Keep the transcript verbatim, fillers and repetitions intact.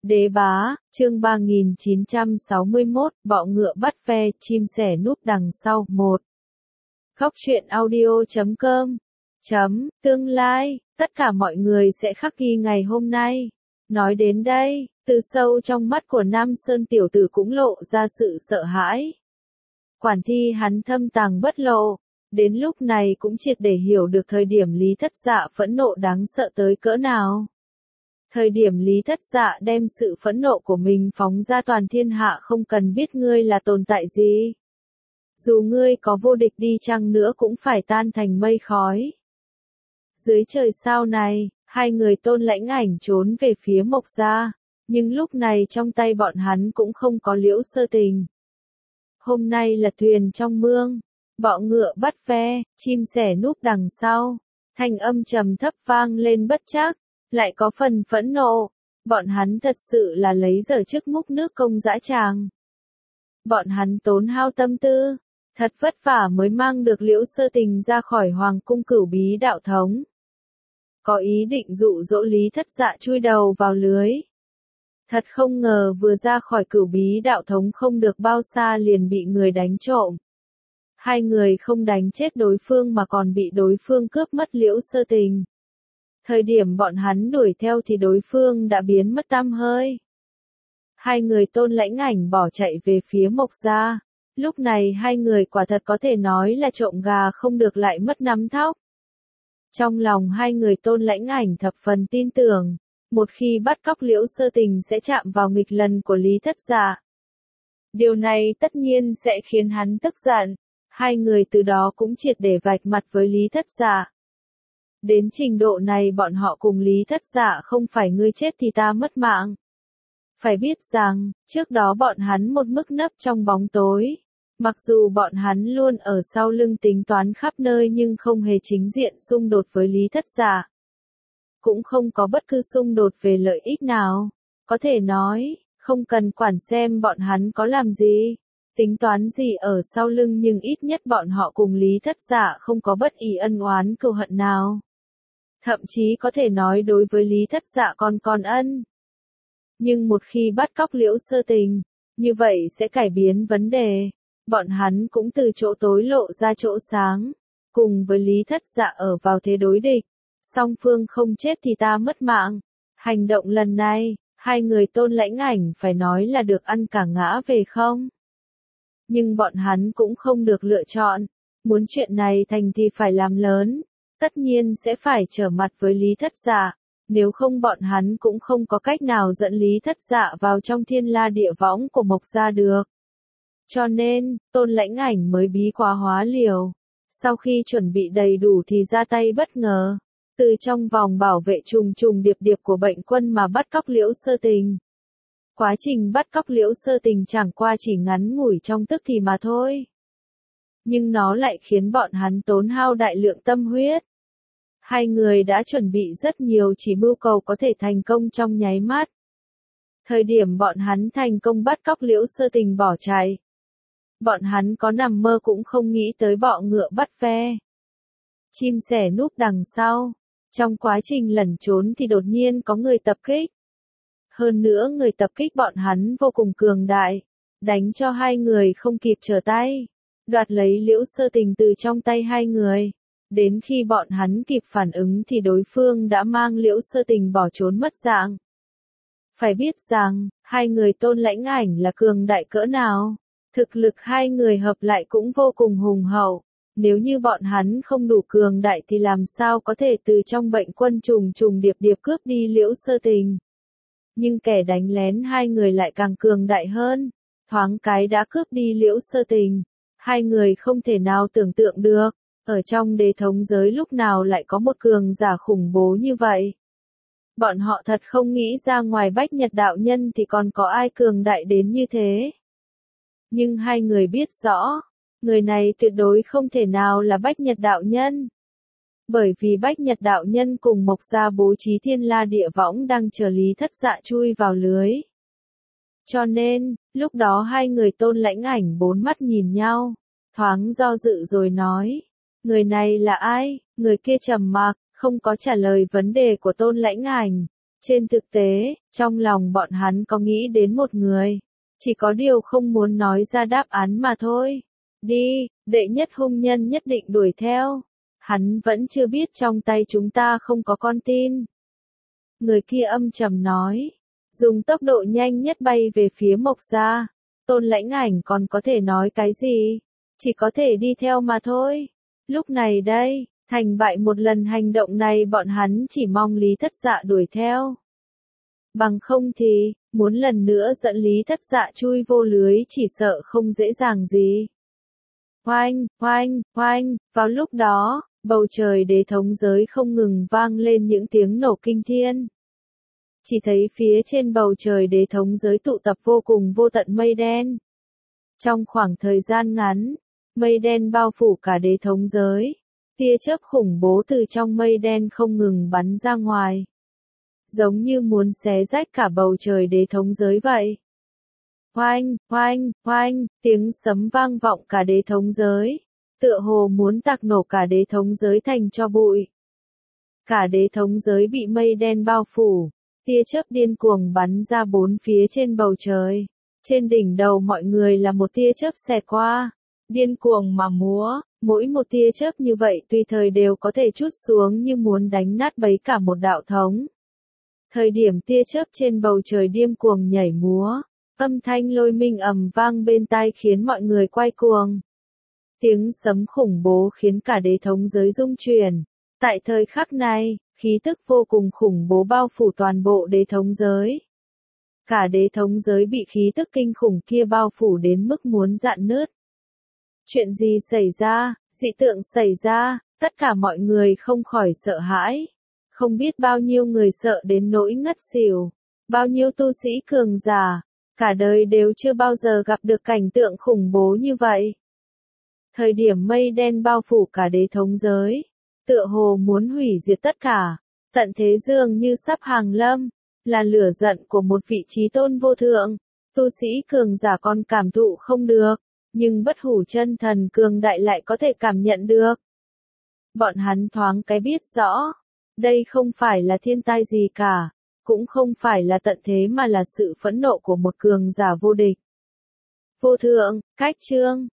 Đế bá, chương ba nghìn chín trăm sáu mươi mốt, bọ ngựa bắt ve, chim sẻ núp đằng sau, một. Góc truyện audio chấm com, chấm, tương lai, tất cả mọi người sẽ khắc ghi ngày hôm nay. Nói đến đây, từ sâu trong mắt của Nam Sơn tiểu tử cũng lộ ra sự sợ hãi. Quản thi hắn thâm tàng bất lộ, đến lúc này cũng triệt để hiểu được thời điểm Lý Thất Dạ phẫn nộ đáng sợ tới cỡ nào. Thời điểm Lý Thất Dạ đem sự phẫn nộ của mình phóng ra toàn thiên hạ không cần biết ngươi là tồn tại gì. Dù ngươi có vô địch đi chăng nữa cũng phải tan thành mây khói. Dưới trời sao này, hai người Tôn Lãnh Ảnh trốn về phía Mộc Gia, nhưng lúc này trong tay bọn hắn cũng không có Liễu Sơ Tình. Hôm nay là thuyền trong mương, bọ ngựa bắt ve, chim sẻ núp đằng sau, thanh âm trầm thấp vang lên bất trắc. Lại có phần phẫn nộ, bọn hắn thật sự là lấy giờ trước múc nước công dã tràng. Bọn hắn tốn hao tâm tư, thật vất vả mới mang được Liễu Sơ Tình ra khỏi Hoàng cung Cửu Bí đạo thống. Có ý định dụ dỗ Lý Thất Dạ chui đầu vào lưới. Thật không ngờ vừa ra khỏi Cửu Bí đạo thống không được bao xa liền bị người đánh trộm. Hai người không đánh chết đối phương mà còn bị đối phương cướp mất Liễu Sơ Tình. Thời điểm bọn hắn đuổi theo thì đối phương đã biến mất tăm hơi. Hai người Tôn Lãnh Ảnh bỏ chạy về phía Mộc Gia. Lúc này hai người quả thật có thể nói là trộm gà không được lại mất nắm thóc. Trong lòng hai người Tôn Lãnh Ảnh thập phần tin tưởng, một khi bắt cóc Liễu Sơ Tình sẽ chạm vào nghịch lần của Lý Thất Dạ. Điều này tất nhiên sẽ khiến hắn tức giận, hai người từ đó cũng triệt để vạch mặt với Lý Thất Dạ. Đến trình độ này bọn họ cùng Lý Thất Dạ không phải ngươi chết thì ta mất mạng. Phải biết rằng, trước đó bọn hắn một mức nấp trong bóng tối. Mặc dù bọn hắn luôn ở sau lưng tính toán khắp nơi nhưng không hề chính diện xung đột với Lý Thất Dạ. Cũng không có bất cứ xung đột về lợi ích nào. Có thể nói, không cần quản xem bọn hắn có làm gì, tính toán gì ở sau lưng nhưng ít nhất bọn họ cùng Lý Thất Dạ không có bất kỳ ân oán cừu hận nào. Thậm chí có thể nói đối với Lý Thất Dạ còn còn ân. Nhưng một khi bắt cóc Liễu Sơ Tình, như vậy sẽ cải biến vấn đề. Bọn hắn cũng từ chỗ tối lộ ra chỗ sáng, cùng với Lý Thất Dạ ở vào thế đối địch. Song phương không chết thì ta mất mạng. Hành động lần này, hai người Tôn Lãnh Ảnh phải nói là được ăn cả ngã về không. Nhưng bọn hắn cũng không được lựa chọn. Muốn chuyện này thành thì phải làm lớn. Tất nhiên sẽ phải trở mặt với Lý Thất Dạ, nếu không bọn hắn cũng không có cách nào dẫn Lý Thất Dạ vào trong thiên la địa võng của Mộc Gia được. Cho nên, Tôn Lãnh Ảnh mới bí quá hóa liều. Sau khi chuẩn bị đầy đủ thì ra tay bất ngờ, từ trong vòng bảo vệ trùng trùng điệp điệp của bệnh quân mà bắt cóc Liễu Sơ Tình. Quá trình bắt cóc Liễu Sơ Tình chẳng qua chỉ ngắn ngủi trong tức thì mà thôi. Nhưng nó lại khiến bọn hắn tốn hao đại lượng tâm huyết. Hai người đã chuẩn bị rất nhiều chỉ mưu cầu có thể thành công trong nháy mắt. Thời điểm bọn hắn thành công bắt cóc Liễu Sơ Tình bỏ chạy. Bọn hắn có nằm mơ cũng không nghĩ tới bọ ngựa bắt ve. Chim sẻ núp đằng sau. Trong quá trình lẩn trốn thì đột nhiên có người tập kích. Hơn nữa người tập kích bọn hắn vô cùng cường đại. Đánh cho hai người không kịp trở tay. Đoạt lấy Liễu Sơ Tình từ trong tay hai người. Đến khi bọn hắn kịp phản ứng thì đối phương đã mang Liễu Sơ Tình bỏ trốn mất dạng. Phải biết rằng, hai người Tôn Lãnh Ảnh là cường đại cỡ nào. Thực lực hai người hợp lại cũng vô cùng hùng hậu. Nếu như bọn hắn không đủ cường đại thì làm sao có thể từ trong bệnh quân trùng trùng điệp điệp cướp đi Liễu Sơ Tình. Nhưng kẻ đánh lén hai người lại càng cường đại hơn. Thoáng cái đã cướp đi Liễu Sơ Tình. Hai người không thể nào tưởng tượng được. Ở trong đế thống giới lúc nào lại có một cường giả khủng bố như vậy. Bọn họ thật không nghĩ ra ngoài Bách Nhật đạo nhân thì còn có ai cường đại đến như thế. Nhưng hai người biết rõ, người này tuyệt đối không thể nào là Bách Nhật đạo nhân. Bởi vì Bách Nhật đạo nhân cùng Mộc Gia bố trí thiên la địa võng đang chờ Lý Thất Dạ chui vào lưới. Cho nên, lúc đó hai người Tôn Lãnh Ảnh bốn mắt nhìn nhau, thoáng do dự rồi nói. Người này là ai? Người kia trầm mặc, không có trả lời vấn đề của Tôn Lãnh Ảnh. Trên thực tế, trong lòng bọn hắn có nghĩ đến một người, chỉ có điều không muốn nói ra đáp án mà thôi. Đi, đệ nhất hung nhân nhất định đuổi theo. Hắn vẫn chưa biết trong tay chúng ta không có con tin. Người kia âm trầm nói, dùng tốc độ nhanh nhất bay về phía Mộc gia. Tôn Lãnh Ảnh còn có thể nói cái gì? Chỉ có thể đi theo mà thôi. Lúc này đây, thành bại một lần hành động này bọn hắn chỉ mong Lý Thất Dạ đuổi theo. Bằng không thì, muốn lần nữa dẫn Lý Thất Dạ chui vô lưới chỉ sợ không dễ dàng gì. Oanh, oanh, oanh, vào lúc đó, bầu trời đế thống giới không ngừng vang lên những tiếng nổ kinh thiên. Chỉ thấy phía trên bầu trời đế thống giới tụ tập vô cùng vô tận mây đen. Trong khoảng thời gian ngắn, mây đen bao phủ cả đế thống giới. Tia chớp khủng bố từ trong mây đen không ngừng bắn ra ngoài. Giống như muốn xé rách cả bầu trời đế thống giới vậy. Oanh, oanh, oanh, tiếng sấm vang vọng cả đế thống giới. Tựa hồ muốn tạc nổ cả đế thống giới thành tro bụi. Cả đế thống giới bị mây đen bao phủ. Tia chớp điên cuồng bắn ra bốn phía trên bầu trời. Trên đỉnh đầu mọi người là một tia chớp xẹt qua. Điên cuồng mà múa, mỗi một tia chớp như vậy tùy thời đều có thể trút xuống như muốn đánh nát bấy cả một đạo thống. Thời điểm tia chớp trên bầu trời điên cuồng nhảy múa, âm thanh lôi minh ầm vang bên tai khiến mọi người quay cuồng. Tiếng sấm khủng bố khiến cả đế thống giới rung chuyển. Tại thời khắc này, khí tức vô cùng khủng bố bao phủ toàn bộ đế thống giới. Cả đế thống giới bị khí tức kinh khủng kia bao phủ đến mức muốn rạn nứt. Chuyện gì xảy ra, dị tượng xảy ra, tất cả mọi người không khỏi sợ hãi. Không biết bao nhiêu người sợ đến nỗi ngất xỉu, bao nhiêu tu sĩ cường giả, cả đời đều chưa bao giờ gặp được cảnh tượng khủng bố như vậy. Thời điểm mây đen bao phủ cả đế thống giới, tựa hồ muốn hủy diệt tất cả, tận thế dường như sắp hàng lâm, là lửa giận của một vị trí tôn vô thượng, tu sĩ cường giả còn cảm thụ không được, nhưng bất hủ chân thần cường đại lại có thể cảm nhận được. Bọn hắn thoáng cái biết rõ, đây không phải là thiên tai gì cả, cũng không phải là tận thế mà là sự phẫn nộ của một cường giả vô địch. Vô thượng, cách chương,